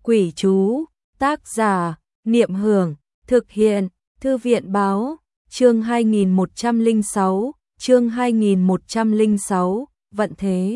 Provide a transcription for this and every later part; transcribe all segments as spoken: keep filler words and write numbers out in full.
Quỷ chú, tác giả, Niệm Hưởng, thực hiện, Thư viện Báo, chương hai nghìn một trăm lẻ sáu, chương hai nghìn một trăm lẻ sáu, vận thế.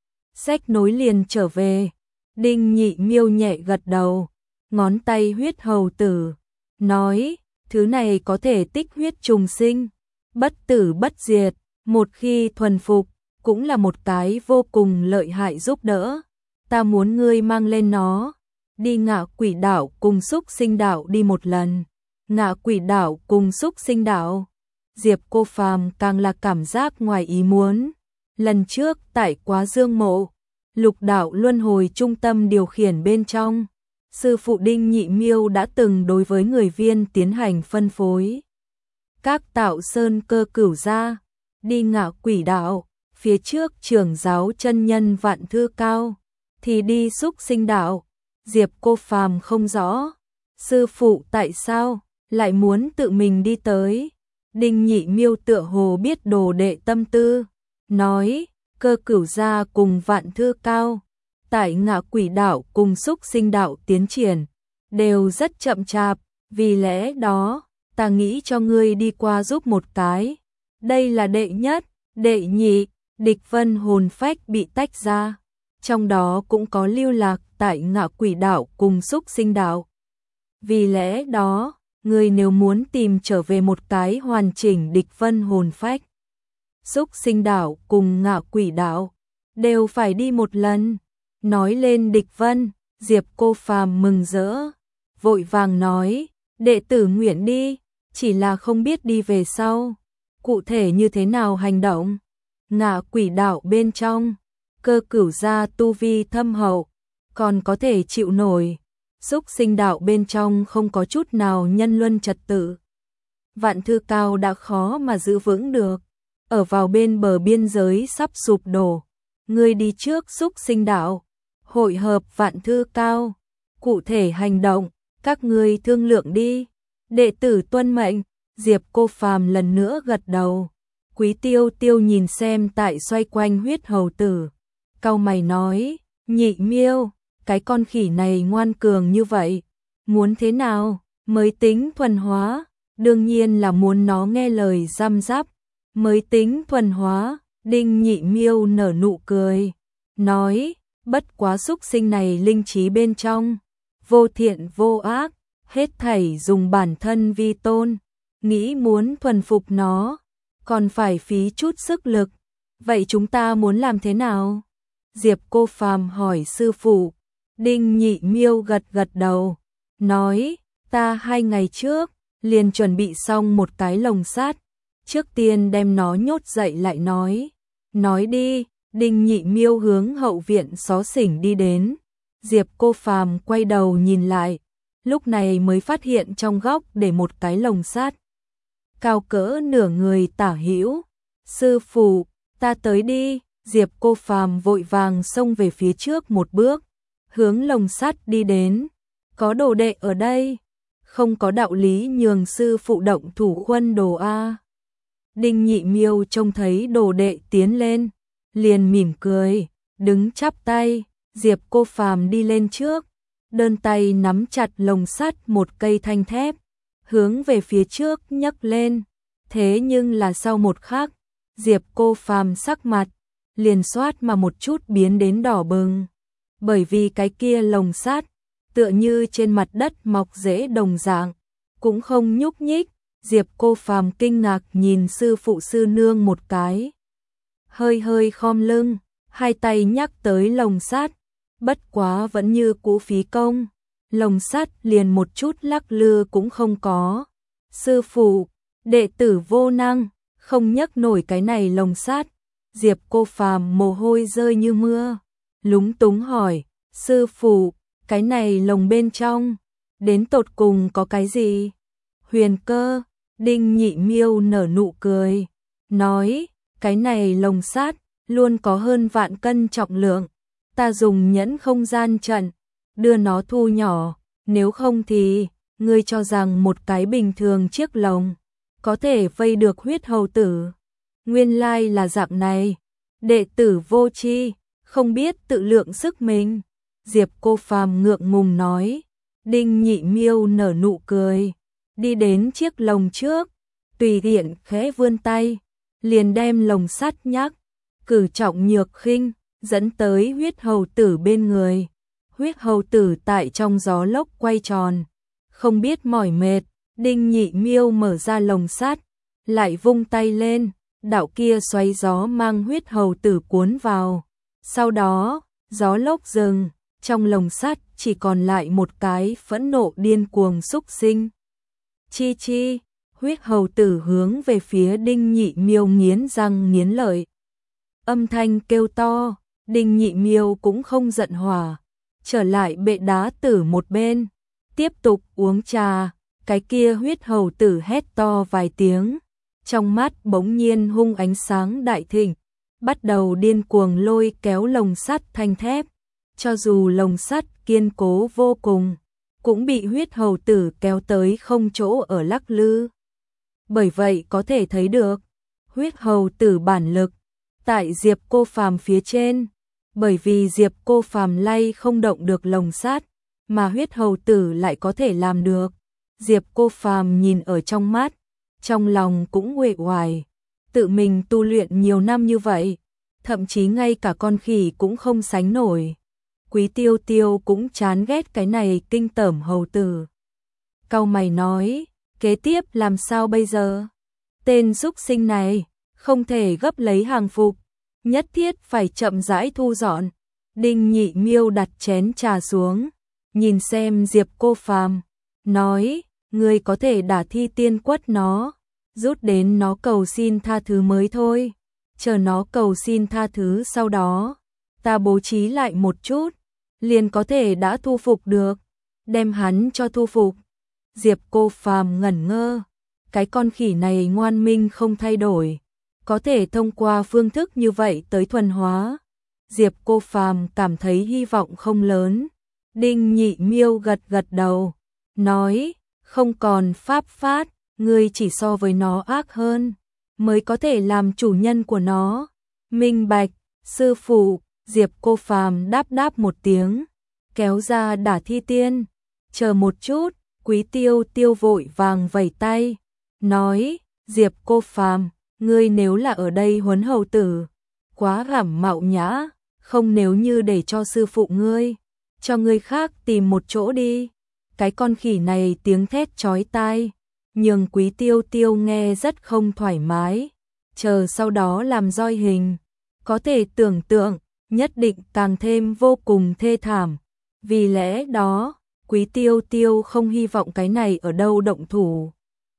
Sách nối liền trở về, Đinh Nhị Miêu nhẹ gật đầu, ngón tay huyết hầu tử, nói, thứ này có thể tích huyết trùng sinh, bất tử bất diệt, một khi thuần phục, cũng là một cái vô cùng lợi hại giúp đỡ. Ta muốn ngươi mang lên nó, đi Ngạ Quỷ Đảo cùng Súc Sinh Đảo đi một lần. Ngạ Quỷ Đảo cùng Súc Sinh Đảo, Diệp Cô Phàm càng là cảm giác ngoài ý muốn. Lần trước tại Quá Dương Mộ, Lục Đạo Luân Hồi trung tâm điều khiển bên trong, sư phụ Đinh Nhị Miêu đã từng đối với người viên tiến hành phân phối. Các tạo sơn cơ cửu ra, đi Ngạ Quỷ Đảo, phía trước trưởng giáo chân nhân Vạn Thư Cao, thì đi Súc Sinh Đảo. Diệp Cô Phàm không rõ, sư phụ tại sao lại muốn tự mình đi tới. Đinh Nhị Miêu tựa hồ biết đồ đệ tâm tư, nói, cơ cửu gia cùng Vạn Thư Cao, tại Ngạ Quỷ Đảo cùng Súc Sinh Đảo tiến triển, đều rất chậm chạp, vì lẽ đó, ta nghĩ cho ngươi đi qua giúp một cái. Đây là đệ nhất, đệ nhị, địch vân hồn phách bị tách ra, trong đó cũng có lưu lạc tại Ngạ Quỷ Đảo cùng Súc Sinh Đảo. Vì lẽ đó, ngươi nếu muốn tìm trở về một cái hoàn chỉnh địch vân hồn phách, Súc Sinh Đảo cùng Ngạ Quỷ Đảo đều phải đi một lần. Nói lên địch vân, Diệp Cô Phàm mừng rỡ, vội vàng nói, đệ tử nguyện đi, chỉ là không biết đi về sau, cụ thể như thế nào hành động. Ngạ Quỷ Đảo bên trong, cơ cửu gia tu vi thâm hậu, còn có thể chịu nổi. Súc Sinh Đảo bên trong không có chút nào nhân luân trật tự, Vạn Thư Cao đã khó mà giữ vững được, ở vào bên bờ biên giới sắp sụp đổ. Ngươi đi trước Súc Sinh Đảo, hội hợp Vạn Thư Cao, cụ thể hành động, các ngươi thương lượng đi. Đệ tử tuân mệnh. Diệp Cô Phàm lần nữa gật đầu. Quý Tiêu Tiêu nhìn xem tại xoay quanh huyết hầu tử, cau mày nói, Nhị Miêu, cái con khỉ này ngoan cường như vậy, muốn thế nào mới tính thuần hóa? Đương nhiên là muốn nó nghe lời răm rắp mới tính thuần hóa. Đinh Nhị Miêu nở nụ cười, nói, bất quá súc sinh này linh trí bên trong, vô thiện vô ác, hết thảy dùng bản thân vi tôn, nghĩ muốn thuần phục nó, còn phải phí chút sức lực. Vậy chúng ta muốn làm thế nào? Diệp Cô Phàm hỏi sư phụ. Đinh Nhị Miêu gật gật đầu, nói, ta hai ngày trước liền chuẩn bị xong một cái lồng sắt, trước tiên đem nó nhốt dậy lại nói. Nói đi. Đinh Nhị Miêu hướng hậu viện xó xỉnh đi đến. Diệp Cô Phàm quay đầu nhìn lại, lúc này mới phát hiện trong góc để một cái lồng sắt, cao cỡ nửa người tả hữu. Sư phụ, ta tới đi. Diệp Cô Phàm vội vàng xông về phía trước một bước, hướng lồng sắt đi đến. Có đồ đệ ở đây, không có đạo lý nhường sư phụ động thủ khuân đồ a. Đinh Nhị Miêu trông thấy đồ đệ tiến lên, liền mỉm cười, đứng chắp tay. Diệp Cô Phàm đi lên trước, đơn tay nắm chặt lồng sắt một cây thanh thép, hướng về phía trước nhấc lên. Thế nhưng là sau một khắc, Diệp Cô Phàm sắc mặt liền xoát mà một chút biến đến đỏ bừng, bởi vì cái kia lồng sắt tựa như trên mặt đất mọc rễ đồng dạng, cũng không nhúc nhích. Diệp Cô Phàm kinh ngạc nhìn sư phụ sư nương một cái, hơi hơi khom lưng, hai tay nhắc tới lồng sắt, bất quá vẫn như cũ phí công, lồng sắt liền một chút lắc lư cũng không có. Sư phụ, đệ tử vô năng, không nhấc nổi cái này lồng sắt. Diệp Cô Phàm mồ hôi rơi như mưa, lúng túng hỏi, sư phụ, cái này lồng bên trong đến tột cùng có cái gì? Huyền cơ. Đinh Nhị Miêu nở nụ cười, nói, cái này lồng sắt luôn có hơn vạn cân trọng lượng, ta dùng nhẫn không gian trận đưa nó thu nhỏ, nếu không thì ngươi cho rằng một cái bình thường chiếc lồng có thể vây được huyết hầu tử? Nguyên lai là dạng này. Đệ tử vô tri, không biết tự lượng sức mình. Diệp Cô Phàm ngượng ngùng nói. Đinh Nhị Miêu nở nụ cười, đi đến chiếc lồng trước, tùy tiện khẽ vươn tay, liền đem lồng sắt nhắc, cử trọng nhược khinh, dẫn tới huyết hầu tử bên người. Huyết hầu tử tại trong gió lốc quay tròn, không biết mỏi mệt. Đinh Nhị Miêu mở ra lồng sắt, lại vung tay lên, đạo kia xoáy gió mang huyết hầu tử cuốn vào. Sau đó, gió lốc dừng, trong lồng sắt chỉ còn lại một cái phẫn nộ điên cuồng xúc sinh. Chi chi, huyết hầu tử hướng về phía Đinh Nhị Miêu nghiến răng nghiến lợi. Âm thanh kêu to, Đinh Nhị Miêu cũng không giận hỏa, trở lại bệ đá tử một bên, tiếp tục uống trà. Cái kia huyết hầu tử hét to vài tiếng, trong mắt bỗng nhiên hung ánh sáng đại thịnh, bắt đầu điên cuồng lôi kéo lồng sắt thanh thép. Cho dù lồng sắt kiên cố vô cùng, cũng bị huyết hầu tử kéo tới không chỗ ở lắc lư. Bởi vậy có thể thấy được, huyết hầu tử bản lực tại Diệp Cô Phàm phía trên, bởi vì Diệp Cô Phàm lay không động được lồng sắt, mà huyết hầu tử lại có thể làm được. Diệp Cô Phàm nhìn ở trong mắt, trong lòng cũng uể oải, tự mình tu luyện nhiều năm như vậy, thậm chí ngay cả con khỉ cũng không sánh nổi. Quý Tiêu Tiêu cũng chán ghét cái này kinh tởm hầu tử. Cau mày nói, kế tiếp làm sao bây giờ? Tên xúc sinh này, không thể gấp lấy hàng phục, nhất thiết phải chậm rãi thu dọn. Đinh Nhị Miêu đặt chén trà xuống, nhìn xem Diệp Cô Phàm, nói, ngươi có thể đả thi tiên quất nó, rút đến nó cầu xin tha thứ mới thôi. Chờ nó cầu xin tha thứ sau đó, ta bố trí lại một chút, liền có thể đã thu phục được, đem hắn cho thu phục. Diệp Cô Phàm ngẩn ngơ, cái con khỉ này ngoan minh không thay đổi, có thể thông qua phương thức như vậy tới thuần hóa. Diệp Cô Phàm cảm thấy hy vọng không lớn. Đinh Nhị Miêu gật gật đầu, nói, không còn pháp phát, ngươi chỉ so với nó ác hơn, mới có thể làm chủ nhân của nó. Minh bạch, sư phụ. Diệp Cô Phàm đáp đáp một tiếng, kéo ra đả thi tiên. Chờ một chút, Quý Tiêu Tiêu vội vàng vẩy tay, nói, Diệp Cô Phàm, ngươi nếu là ở đây huấn hầu tử, quá gảm mạo nhã, không nếu như để cho sư phụ ngươi, cho ngươi khác tìm một chỗ đi. Cái con khỉ này tiếng thét chói tai, nhưng Quý Tiêu Tiêu nghe rất không thoải mái, chờ sau đó làm roi hình, có thể tưởng tượng, nhất định càng thêm vô cùng thê thảm. Vì lẽ đó, Quý Tiêu Tiêu không hy vọng cái này ở đâu động thủ.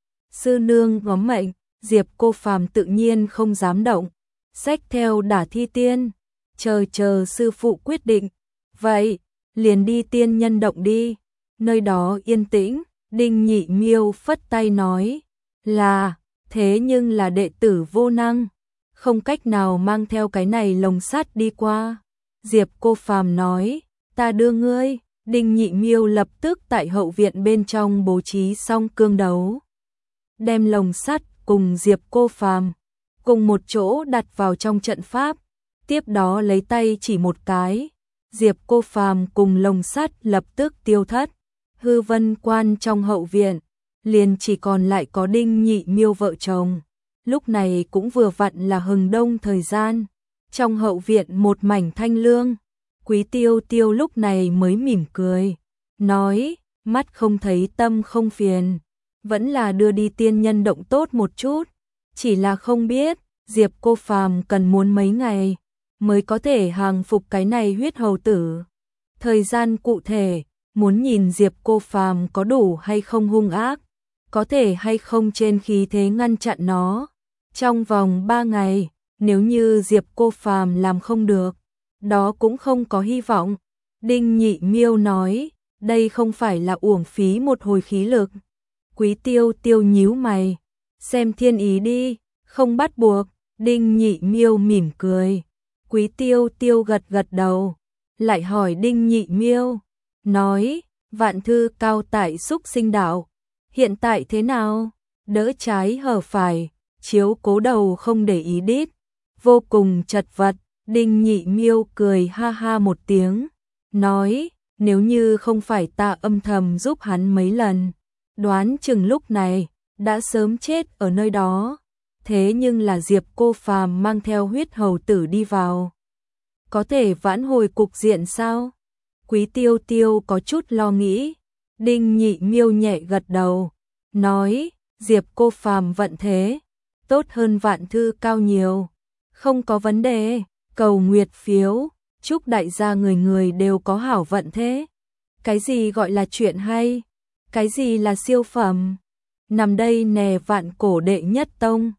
Sư nương ngóm mệnh, Diệp Cô Phàm tự nhiên không dám động, xách theo đả thi tiên, chờ chờ sư phụ quyết định. Vậy, liền đi tiên nhân động đi, nơi đó yên tĩnh. Đinh Nhị Miêu phất tay nói, là, thế nhưng là đệ tử vô năng, không cách nào mang theo cái này lồng sắt đi qua. Diệp Cô Phàm nói, ta đưa ngươi. Đinh Nhị Miêu lập tức tại hậu viện bên trong bố trí xong cương đấu, đem lồng sắt cùng Diệp Cô Phàm cùng một chỗ đặt vào trong trận pháp, tiếp đó lấy tay chỉ một cái, Diệp Cô Phàm cùng lồng sắt lập tức tiêu thất. Hư Vân Quan trong hậu viện, liền chỉ còn lại có Đinh Nhị Miêu vợ chồng. Lúc này cũng vừa vặn là hừng đông thời gian, trong hậu viện một mảnh thanh lương. Quý Tiêu Tiêu lúc này mới mỉm cười, nói, mắt không thấy tâm không phiền, vẫn là đưa đi tiên nhân động tốt một chút, chỉ là không biết, Diệp Cô Phàm cần muốn mấy ngày, mới có thể hàng phục cái này huyết hầu tử. Thời gian cụ thể, muốn nhìn Diệp Cô Phàm có đủ hay không hung ác, có thể hay không trên khí thế ngăn chặn nó. Trong vòng ba ngày, nếu như Diệp Cô Phàm làm không được, đó cũng không có hy vọng. Đinh Nhị Miêu nói, đây không phải là uổng phí một hồi khí lực. Quý Tiêu Tiêu nhíu mày, xem thiên ý đi, không bắt buộc. Đinh Nhị Miêu mỉm cười. Quý Tiêu Tiêu gật gật đầu, lại hỏi Đinh Nhị Miêu, nói, vạn thư cao tại xúc sinh đạo, hiện tại thế nào? Đỡ trái hở phải, chiếu cố đầu không để ý đít, vô cùng chật vật. Đinh Nhị Miêu cười ha ha một tiếng, nói, nếu như không phải ta âm thầm giúp hắn mấy lần, đoán chừng lúc này đã sớm chết ở nơi đó. Thế nhưng là Diệp Cô Phàm mang theo huyết hầu tử đi vào, có thể vãn hồi cục diện sao? Quý Tiêu Tiêu có chút lo nghĩ. Đinh Nhị Miêu nhẹ gật đầu, nói, Diệp Cô Phàm vận thế tốt hơn Vạn Thư Cao nhiều, không có vấn đề. Cầu nguyệt phiếu, chúc đại gia người người đều có hảo vận thế. Cái gì gọi là chuyện hay? Cái gì là siêu phẩm? Nằm đây nè, vạn cổ đệ nhất tông.